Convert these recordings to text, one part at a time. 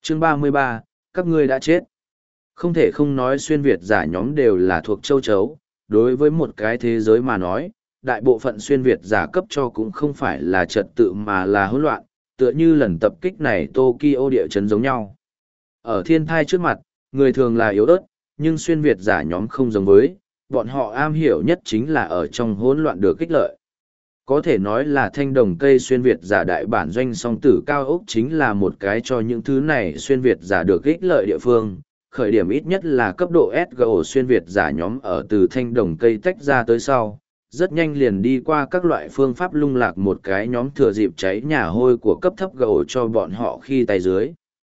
Chương 33, các ngươi đã chết. Không thể không nói xuyên Việt giả nhóm đều là thuộc châu chấu, đối với một cái thế giới mà nói, đại bộ phận xuyên Việt giả cấp cho cũng không phải là trật tự mà là hỗn loạn, tựa như lần tập kích này Tokyo địa chấn giống nhau. Ở thiên thai trước mặt, người thường là yếu ớt, nhưng xuyên Việt giả nhóm không giống với, bọn họ am hiểu nhất chính là ở trong hỗn loạn được kích lợi. Có thể nói là thanh đồng cây xuyên Việt giả đại bản doanh song tử cao ốc chính là một cái cho những thứ này xuyên Việt giả được ích lợi địa phương. Khởi điểm ít nhất là cấp độ SGO xuyên Việt giả nhóm ở từ thanh đồng cây tách ra tới sau, rất nhanh liền đi qua các loại phương pháp lung lạc một cái nhóm thừa dịp cháy nhà hôi của cấp thấp GO cho bọn họ khi tay dưới.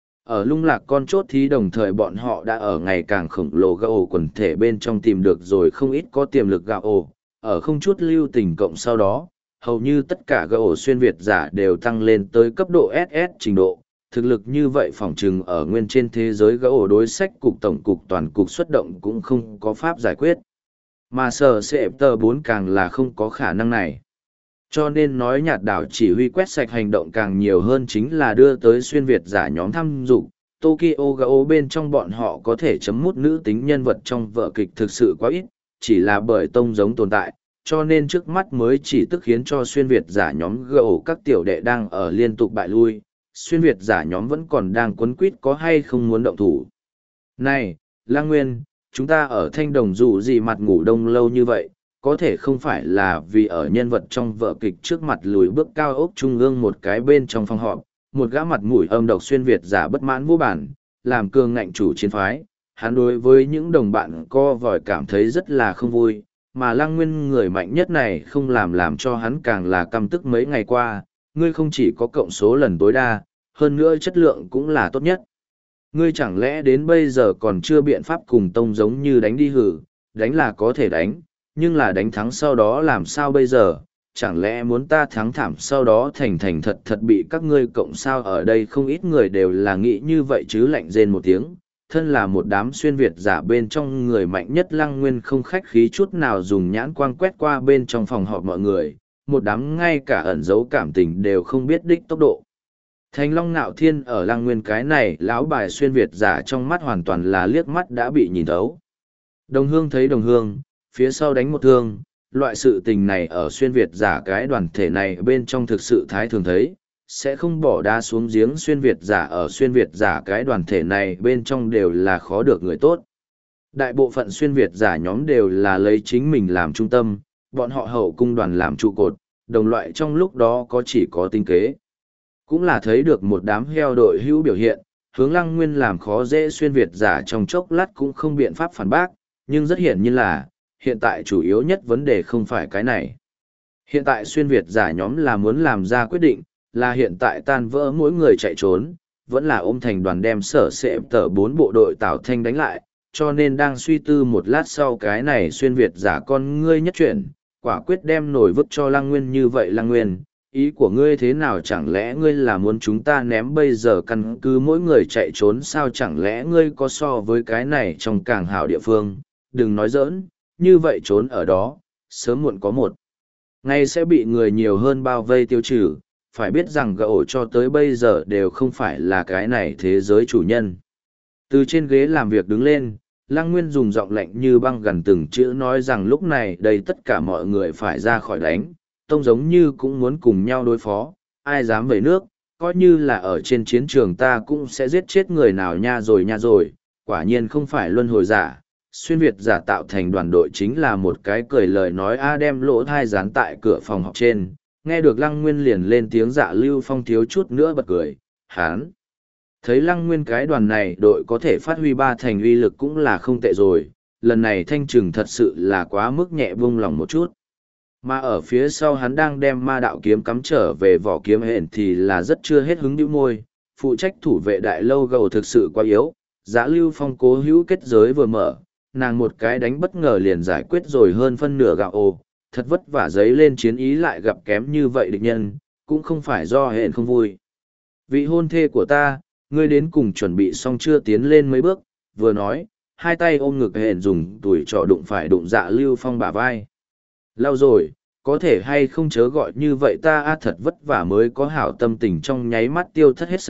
Ở lung lạc con chốt thì đồng thời bọn họ đã ở ngày càng khổng lồ GO quần thể bên trong tìm được rồi không ít có tiềm lực GO, ở không chút lưu tình cộng sau đó, hầu như tất cả GO xuyên Việt giả đều tăng lên tới cấp độ SS trình độ. Thực lực như vậy phỏng chừng ở nguyên trên thế giới GO đối sách cục tổng cục toàn cục xuất động cũng không có pháp giải quyết. Mà sở sẹp tờ 4 càng là không có khả năng này. Cho nên nói nhạt đảo chỉ huy quét sạch hành động càng nhiều hơn chính là đưa tới xuyên Việt giả nhóm thăm dục. Tokyo GO bên trong bọn họ có thể chấm mút nữ tính nhân vật trong vở kịch thực sự quá ít, chỉ là bởi tông giống tồn tại, cho nên trước mắt mới chỉ tức khiến cho xuyên Việt giả nhóm GO các tiểu đệ đang ở liên tục bại lui, xuyên Việt giả nhóm vẫn còn đang quấn quýt có hay không muốn động thủ. Này, Lang Nguyên, chúng ta ở thanh đồng dù gì mặt ngủ đông lâu như vậy, có thể không phải là vì ở nhân vật trong vở kịch trước mặt lùi bước cao ốc trung ương một cái bên trong phòng họp, một gã mặt mũi âm độc xuyên Việt giả bất mãn vô bản, làm cường ngạnh chủ chiến phái, hắn đối với những đồng bạn co vòi cảm thấy rất là không vui, mà Lăng Nguyên người mạnh nhất này không làm cho hắn càng là căm tức mấy ngày qua, ngươi không chỉ có cộng số lần tối đa, hơn nữa chất lượng cũng là tốt nhất. Ngươi chẳng lẽ đến bây giờ còn chưa biện pháp cùng tông giống như đánh đi hử, đánh là có thể đánh, nhưng là đánh thắng sau đó làm sao bây giờ, chẳng lẽ muốn ta thắng thảm sau đó thành thật bị các ngươi cộng sao ở đây không ít người đều là nghĩ như vậy chứ lạnh rên một tiếng. Thân là một đám xuyên Việt giả bên trong người mạnh nhất Lăng Nguyên không khách khí chút nào dùng nhãn quang quét qua bên trong phòng họp mọi người, một đám ngay cả ẩn dấu cảm tình đều không biết đích tốc độ. Thành Long Nạo Thiên ở Lăng Nguyên cái này lão bài xuyên Việt giả trong mắt hoàn toàn là liếc mắt đã bị nhìn thấu. Đồng hương thấy đồng hương, phía sau đánh một thương, loại sự tình này ở xuyên Việt giả cái đoàn thể này bên trong thực sự thái thường thấy, sẽ không bỏ đá xuống giếng xuyên Việt giả ở xuyên Việt giả cái đoàn thể này bên trong đều là khó được người tốt. Đại bộ phận xuyên Việt giả nhóm đều là lấy chính mình làm trung tâm, bọn họ hậu cung đoàn làm trụ cột, đồng loại trong lúc đó có chỉ có tinh kế. Cũng là thấy được một đám heo đội hữu biểu hiện, hướng Lăng Nguyên làm khó dễ xuyên Việt giả trong chốc lát cũng không biện pháp phản bác, nhưng rất hiển nhiên là, hiện tại chủ yếu nhất vấn đề không phải cái này. Hiện tại xuyên Việt giả nhóm là muốn làm ra quyết định, là hiện tại tan vỡ mỗi người chạy trốn, vẫn là ôm thành đoàn đem sở sẹp tờ 4 bộ đội Tào Thanh đánh lại, cho nên đang suy tư một lát sau cái này xuyên Việt giả con ngươi nhất chuyển, quả quyết đem nổi vứt cho Lăng Nguyên như vậy Lăng Nguyên. Ý của ngươi thế nào chẳng lẽ ngươi là muốn chúng ta ném bây giờ căn cứ mỗi người chạy trốn sao chẳng lẽ ngươi có so với cái này trong càng hảo địa phương, đừng nói giỡn, như vậy trốn ở đó, sớm muộn có một ngày sẽ bị người nhiều hơn bao vây tiêu trừ, phải biết rằng gậu cho tới bây giờ đều không phải là cái này thế giới chủ nhân. Từ trên ghế làm việc đứng lên, Lăng Nguyên dùng giọng lạnh như băng gần từng chữ nói rằng lúc này đây tất cả mọi người phải ra khỏi đánh, tông giống như cũng muốn cùng nhau đối phó, ai dám về nước, coi như là ở trên chiến trường ta cũng sẽ giết chết người nào nha rồi, quả nhiên không phải luân hồi giả. Xuyên Việt giả tạo thành đoàn đội chính là một cái cười lời nói đem lỗ thai dán tại cửa phòng học trên, nghe được Lăng Nguyên liền lên tiếng Dạ Lưu Phong thiếu chút nữa bật cười, hán. Thấy Lăng Nguyên cái đoàn này đội có thể phát huy 3 thành uy lực cũng là không tệ rồi, lần này thanh trừng thật sự là quá mức nhẹ buông lòng một chút. Mà ở phía sau hắn đang đem ma đạo kiếm cắm trở về vỏ kiếm hển thì là rất chưa hết hứng nhíu môi, phụ trách thủ vệ đại lâu gầu thực sự quá yếu, Dạ Lưu Phong cố hữu kết giới vừa mở, nàng một cái đánh bất ngờ liền giải quyết rồi hơn phân nửa gạo ồ, thật vất vả giấy lên chiến ý lại gặp kém như vậy địch nhân, cũng không phải do hẹn không vui. Vị hôn thê của ta, ngươi đến cùng chuẩn bị xong chưa tiến lên mấy bước, vừa nói, hai tay ôm ngực hẹn dùng tuổi trọ đụng phải đụng Dạ Lưu Phong bả vai. Lâu rồi, có thể hay không chớ gọi như vậy ta thật vất vả mới có hảo tâm tình trong nháy mắt tiêu thất hết sạch,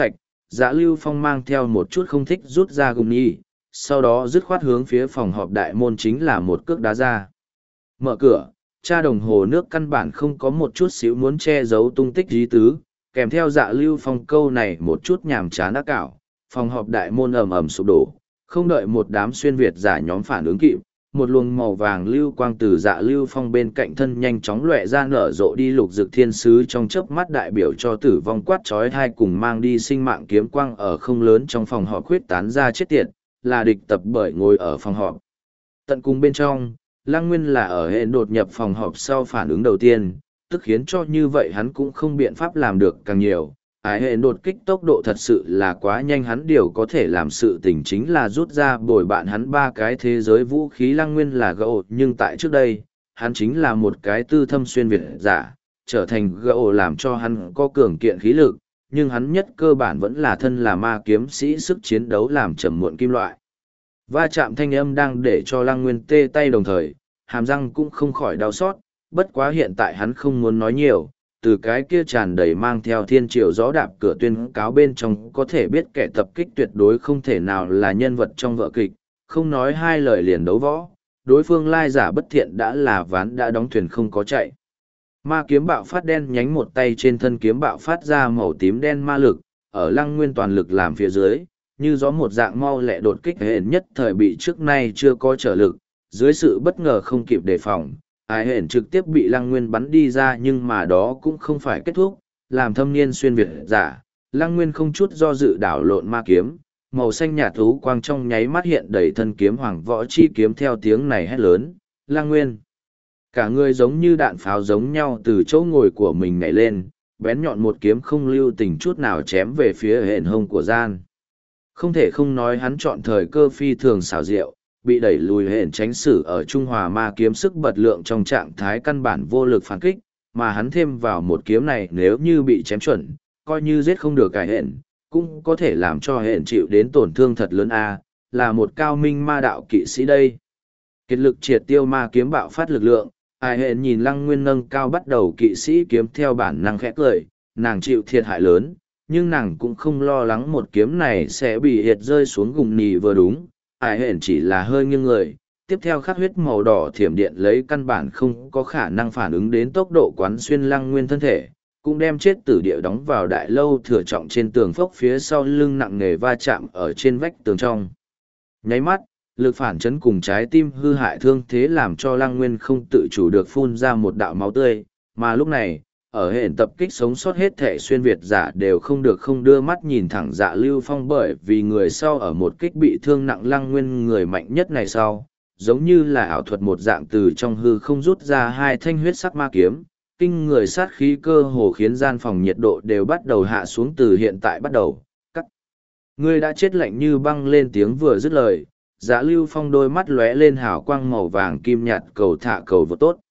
Dạ Lưu Phong mang theo một chút không thích rút ra gùng nhi, sau đó dứt khoát hướng phía phòng họp đại môn chính là một cước đá ra. Mở cửa, tra đồng hồ nước căn bản không có một chút xíu muốn che giấu tung tích dí tứ, kèm theo Dạ Lưu Phong câu này một chút nhàm chán ác cảo, phòng họp đại môn ầm ầm sụp đổ, không đợi một đám xuyên Việt giả nhóm phản ứng kịp, một luồng màu vàng lưu quang từ Dạ Lưu Phong bên cạnh thân nhanh chóng lóe ra nở rộ đi lục dực thiên sứ trong chớp mắt đại biểu cho tử vong quát chói tai cùng mang đi sinh mạng kiếm quang ở không lớn trong phòng họp khuyết tán ra chết tiệt, là địch tập bởi ngồi ở phòng họp. Tận cùng bên trong, Lăng Nguyên là ở hệ đột nhập phòng họp sau phản ứng đầu tiên, tức khiến cho như vậy hắn cũng không biện pháp làm được càng nhiều. Ái hệ đột kích tốc độ thật sự là quá nhanh, hắn điều có thể làm sự tình chính là rút ra bồi bạn hắn ba cái thế giới vũ khí. Lăng Nguyên là gỗ, nhưng tại trước đây, hắn chính là một cái tư thâm xuyên Việt giả, trở thành gỗ làm cho hắn có cường kiện khí lực, nhưng hắn nhất cơ bản vẫn là thân là ma kiếm sĩ, sức chiến đấu làm trầm muộn kim loại. Va chạm thanh âm đang để cho Lăng Nguyên tê tay, đồng thời, hàm răng cũng không khỏi đau xót, bất quá hiện tại hắn không muốn nói nhiều, từ cái kia tràn đầy mang theo thiên triều gió đạp cửa tuyên cáo bên trong có thể biết kẻ tập kích tuyệt đối không thể nào là nhân vật trong vở kịch, không nói hai lời liền đấu võ, đối phương lai giả bất thiện đã là ván đã đóng thuyền không có chạy. Ma kiếm bạo phát đen nhánh một tay trên thân kiếm bạo phát ra màu tím đen ma lực, ở Lăng Nguyên toàn lực làm phía dưới, như gió một dạng mau lẹ đột kích hển nhất thời bị trước nay chưa có trở lực, dưới sự bất ngờ không kịp đề phòng, Ái hển trực tiếp bị Lăng Nguyên bắn đi ra, nhưng mà đó cũng không phải kết thúc, làm thâm niên xuyên Việt giả, Lăng Nguyên không chút do dự đảo lộn ma kiếm, màu xanh nhạt thú quang trong nháy mắt hiện đầy thân kiếm hoàng võ chi kiếm, theo tiếng này hét lớn, Lăng Nguyên. Cả người giống như đạn pháo giống nhau từ chỗ ngồi của mình nhảy lên, bén nhọn một kiếm không lưu tình chút nào chém về phía hển hông của gian. Không thể không nói hắn chọn thời cơ phi thường xảo diệu, bị đẩy lùi hển tránh xử ở Trung Hòa ma kiếm sức bật lượng trong trạng thái căn bản vô lực phản kích, mà hắn thêm vào một kiếm này nếu như bị chém chuẩn, coi như giết không được cả hển, cũng có thể làm cho hển chịu đến tổn thương thật lớn là một cao minh ma đạo kỵ sĩ đây. Kiệt lực triệt tiêu ma kiếm bạo phát lực lượng, Ai hển nhìn Lăng Nguyên nâng cao bắt đầu kỵ sĩ kiếm theo bản năng khẽ cười, nàng chịu thiệt hại lớn, nhưng nàng cũng không lo lắng một kiếm này sẽ bị hiệt rơi xuống gùng nì vừa đúng. Ai hển chỉ là hơi nghiêng người, tiếp theo khắc huyết màu đỏ thiểm điện lấy căn bản không có khả năng phản ứng đến tốc độ quán xuyên Lăng Nguyên thân thể, cũng đem chết tử địa đóng vào đại lâu thừa trọng trên tường phốc phía sau lưng nặng nề va chạm ở trên vách tường trong. Nháy mắt, lực phản chấn cùng trái tim hư hại thương thế làm cho Lăng Nguyên không tự chủ được phun ra một đạo máu tươi, mà lúc này, ở hển tập kích sống sót hết thể xuyên Việt giả đều không được không đưa mắt nhìn thẳng Dạ Lưu Phong, bởi vì người sau ở một kích bị thương nặng Lăng Nguyên người mạnh nhất này sau, giống như là ảo thuật một dạng từ trong hư không rút ra hai thanh huyết sắc ma kiếm, kinh người sát khí cơ hồ khiến gian phòng nhiệt độ đều bắt đầu hạ xuống. Từ hiện tại bắt đầu, cắt. Ngươi đã chết, lạnh như băng lên tiếng vừa dứt lời, Dạ Lưu Phong đôi mắt lóe lên hào quang màu vàng kim nhạt cầu thả cầu vô tốt.